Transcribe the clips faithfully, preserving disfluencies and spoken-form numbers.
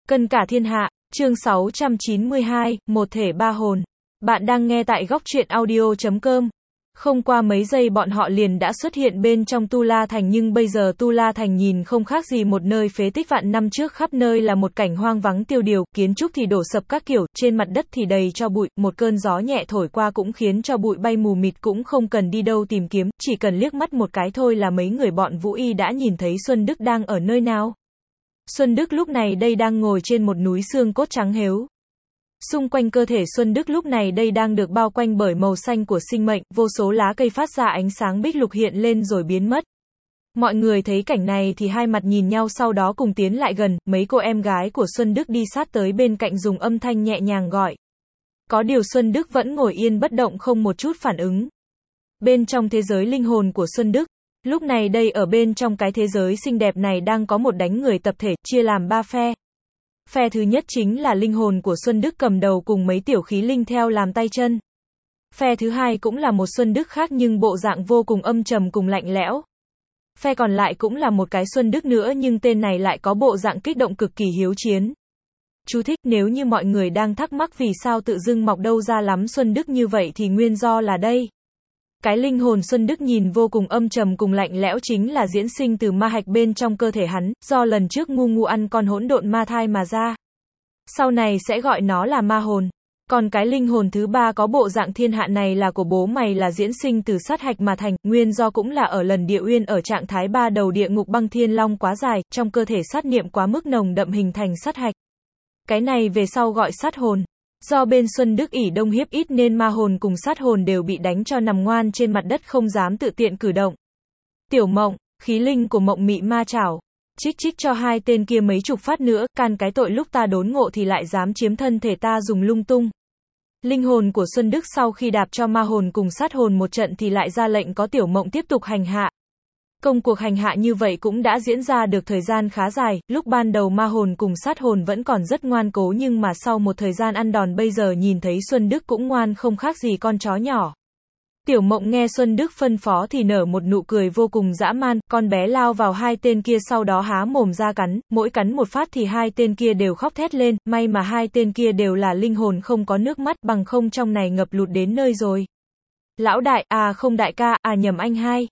Cân cả thiên hạ, chương sáu trăm chín mươi hai, một thể ba hồn. Bạn đang nghe tại góc truyện audio chấm com. Không qua mấy giây bọn họ liền đã xuất hiện bên trong Tu La Thành, nhưng bây giờ Tu La Thành nhìn không khác gì một nơi phế tích vạn năm trước, khắp nơi là một cảnh hoang vắng tiêu điều, kiến trúc thì đổ sập các kiểu, trên mặt đất thì đầy tro bụi, một cơn gió nhẹ thổi qua cũng khiến cho bụi bay mù mịt, cũng không cần đi đâu tìm kiếm, chỉ cần liếc mắt một cái thôi là mấy người bọn Vũ Y đã nhìn thấy Xuân Đức đang ở nơi nào. Xuân Đức lúc này đây đang ngồi trên một núi xương cốt trắng hếu. Xung quanh cơ thể Xuân Đức lúc này đây đang được bao quanh bởi màu xanh của sinh mệnh, vô số lá cây phát ra ánh sáng bích lục hiện lên rồi biến mất. Mọi người thấy cảnh này thì hai mặt nhìn nhau, sau đó cùng tiến lại gần, mấy cô em gái của Xuân Đức đi sát tới bên cạnh dùng âm thanh nhẹ nhàng gọi. Có điều Xuân Đức vẫn ngồi yên bất động không một chút phản ứng. Bên trong thế giới linh hồn của Xuân Đức, lúc này đây ở bên trong cái thế giới xinh đẹp này đang có một đánh người tập thể, chia làm ba phe. Phe thứ nhất chính là linh hồn của Xuân Đức cầm đầu cùng mấy tiểu khí linh theo làm tay chân. Phe thứ hai cũng là một Xuân Đức khác nhưng bộ dạng vô cùng âm trầm cùng lạnh lẽo. Phe còn lại cũng là một cái Xuân Đức nữa nhưng tên này lại có bộ dạng kích động cực kỳ hiếu chiến. Chú thích: nếu như mọi người đang thắc mắc vì sao tự dưng mọc đâu ra lắm Xuân Đức như vậy thì nguyên do là đây. Cái linh hồn Xuân Đức nhìn vô cùng âm trầm cùng lạnh lẽo chính là diễn sinh từ ma hạch bên trong cơ thể hắn, do lần trước ngu ngu ăn con hỗn độn ma thai mà ra. Sau này sẽ gọi nó là ma hồn. Còn cái linh hồn thứ ba có bộ dạng thiên hạ này là của bố mày, là diễn sinh từ sát hạch mà thành, nguyên do cũng là ở lần địa uyên ở trạng thái ba đầu địa ngục băng thiên long quá dài, trong cơ thể sát niệm quá mức nồng đậm hình thành sát hạch. Cái này về sau gọi sát hồn. Do bên Xuân Đức ỷ đông hiếp ít nên ma hồn cùng sát hồn đều bị đánh cho nằm ngoan trên mặt đất không dám tự tiện cử động. Tiểu Mộng, khí linh của Mộng Mị Ma Chảo, chích chích cho hai tên kia mấy chục phát nữa, can cái tội lúc ta đốn ngộ thì lại dám chiếm thân thể ta dùng lung tung. Linh hồn của Xuân Đức sau khi đạp cho ma hồn cùng sát hồn một trận thì lại ra lệnh có Tiểu Mộng tiếp tục hành hạ. Công cuộc hành hạ như vậy cũng đã diễn ra được thời gian khá dài, lúc ban đầu ma hồn cùng sát hồn vẫn còn rất ngoan cố nhưng mà sau một thời gian ăn đòn bây giờ nhìn thấy Xuân Đức cũng ngoan không khác gì con chó nhỏ. Tiểu Mộng nghe Xuân Đức phân phó thì nở một nụ cười vô cùng dã man, con bé lao vào hai tên kia sau đó há mồm ra cắn, mỗi cắn một phát thì hai tên kia đều khóc thét lên, may mà hai tên kia đều là linh hồn không có nước mắt, bằng không trong này ngập lụt đến nơi rồi. Lão đại, à không đại ca, à nhầm anh hai.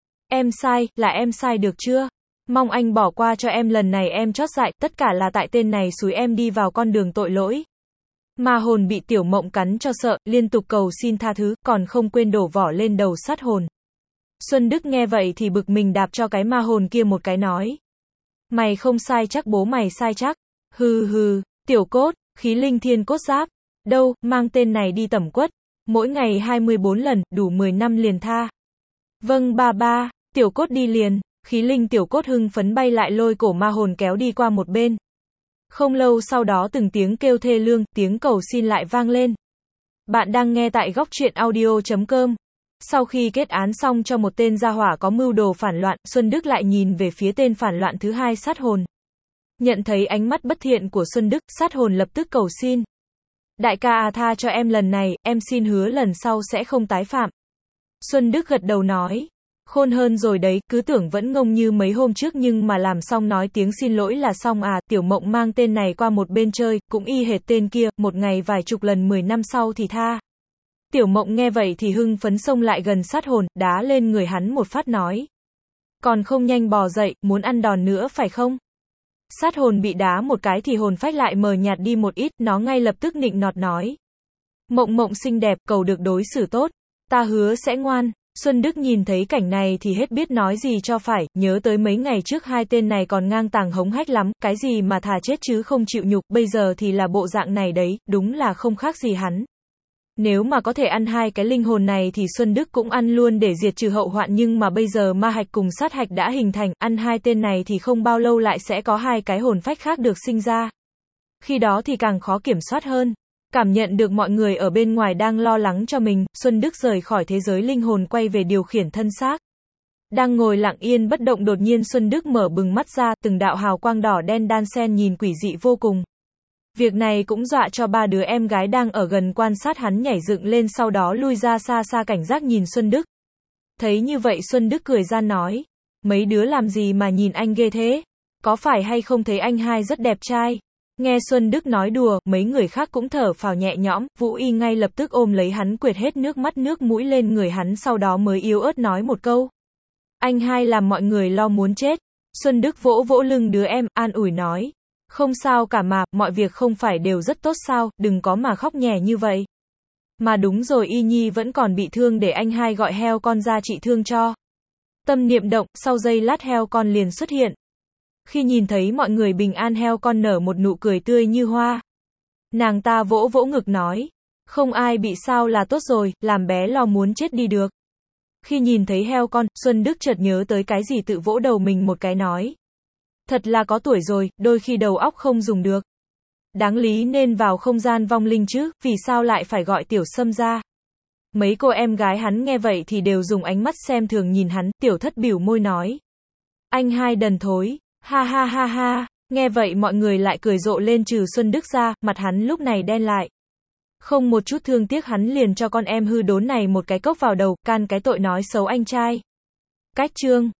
Em sai, là em sai được chưa? Mong anh bỏ qua cho em, lần này em chót dại, tất cả là tại tên này xúi em đi vào con đường tội lỗi. Ma hồn bị Tiểu Mộng cắn cho sợ, liên tục cầu xin tha thứ, còn không quên đổ vỏ lên đầu sát hồn. Xuân Đức nghe vậy thì bực mình đạp cho cái ma hồn kia một cái nói. Mày không sai chắc, bố mày sai chắc. Hừ hừ, Tiểu Cốt, khí linh thiên cốt giáp. Đâu, mang tên này đi tẩm quất. Mỗi ngày hai mươi bốn lần, đủ mười năm liền tha. Vâng ba ba, Tiểu Cốt đi liền. Khí linh Tiểu Cốt hưng phấn bay lại lôi cổ ma hồn kéo đi qua một bên. Không lâu sau đó từng tiếng kêu thê lương, tiếng cầu xin lại vang lên. Bạn đang nghe tại góc truyện audio chấm com. Sau khi kết án xong cho một tên gia hỏa có mưu đồ phản loạn, Xuân Đức lại nhìn về phía tên phản loạn thứ hai, sát hồn. Nhận thấy ánh mắt bất thiện của Xuân Đức, sát hồn lập tức cầu xin. Đại ca à, tha cho em lần này, em xin hứa lần sau sẽ không tái phạm. Xuân Đức gật đầu nói. Khôn hơn rồi đấy, cứ tưởng vẫn ngông như mấy hôm trước nhưng mà làm xong nói tiếng xin lỗi là xong à. Tiểu Mộng mang tên này qua một bên chơi, cũng y hệt tên kia, một ngày vài chục lần, mười năm sau thì tha. Tiểu Mộng nghe vậy thì hưng phấn xông lại gần sát hồn, đá lên người hắn một phát nói. Còn không nhanh bò dậy, muốn ăn đòn nữa phải không? Sát hồn bị đá một cái thì hồn phách lại mờ nhạt đi một ít, nó ngay lập tức nịnh nọt nói. Mộng Mộng xinh đẹp, cầu được đối xử tốt, ta hứa sẽ ngoan. Xuân Đức nhìn thấy cảnh này thì hết biết nói gì cho phải, nhớ tới mấy ngày trước hai tên này còn ngang tàng hống hách lắm, cái gì mà thà chết chứ không chịu nhục, bây giờ thì là bộ dạng này đấy, đúng là không khác gì hắn. Nếu mà có thể ăn hai cái linh hồn này thì Xuân Đức cũng ăn luôn để diệt trừ hậu hoạn, nhưng mà bây giờ ma hạch cùng sát hạch đã hình thành, ăn hai tên này thì không bao lâu lại sẽ có hai cái hồn phách khác được sinh ra. Khi đó thì càng khó kiểm soát hơn. Cảm nhận được mọi người ở bên ngoài đang lo lắng cho mình, Xuân Đức rời khỏi thế giới linh hồn quay về điều khiển thân xác. Đang ngồi lặng yên bất động, đột nhiên Xuân Đức mở bừng mắt ra, từng đạo hào quang đỏ đen đan xen nhìn quỷ dị vô cùng. Việc này cũng dọa cho ba đứa em gái đang ở gần quan sát hắn nhảy dựng lên, sau đó lui ra xa xa cảnh giác nhìn Xuân Đức. Thấy như vậy Xuân Đức cười ra nói. Mấy đứa làm gì mà nhìn anh ghê thế? Có phải hay không thấy anh hai rất đẹp trai? Nghe Xuân Đức nói đùa, mấy người khác cũng thở phào nhẹ nhõm, Vũ Y ngay lập tức ôm lấy hắn quệt hết nước mắt nước mũi lên người hắn sau đó mới yếu ớt nói một câu. Anh hai làm mọi người lo muốn chết. Xuân Đức vỗ vỗ lưng đứa em, an ủi nói. Không sao cả mà, mọi việc không phải đều rất tốt sao, đừng có mà khóc nhè như vậy. Mà đúng rồi, Y Nhi vẫn còn bị thương, để anh hai gọi heo con ra trị thương cho. Tâm niệm động, sau giây lát heo con liền xuất hiện. Khi nhìn thấy mọi người bình an, heo con nở một nụ cười tươi như hoa. Nàng ta vỗ vỗ ngực nói. Không ai bị sao là tốt rồi, làm bé lo muốn chết đi được. Khi nhìn thấy heo con, Xuân Đức chợt nhớ tới cái gì tự vỗ đầu mình một cái nói. Thật là có tuổi rồi, đôi khi đầu óc không dùng được. Đáng lý nên vào không gian vong linh chứ, vì sao lại phải gọi Tiểu Sâm ra. Mấy cô em gái hắn nghe vậy thì đều dùng ánh mắt xem thường nhìn hắn, Tiểu Thất bĩu môi nói. Anh hai đần thối, ha ha ha ha, nghe vậy mọi người lại cười rộ lên trừ Xuân Đức ra, mặt hắn lúc này đen lại. Không một chút thương tiếc, hắn liền cho con em hư đốn này một cái cốc vào đầu, can cái tội nói xấu anh trai. Cách chương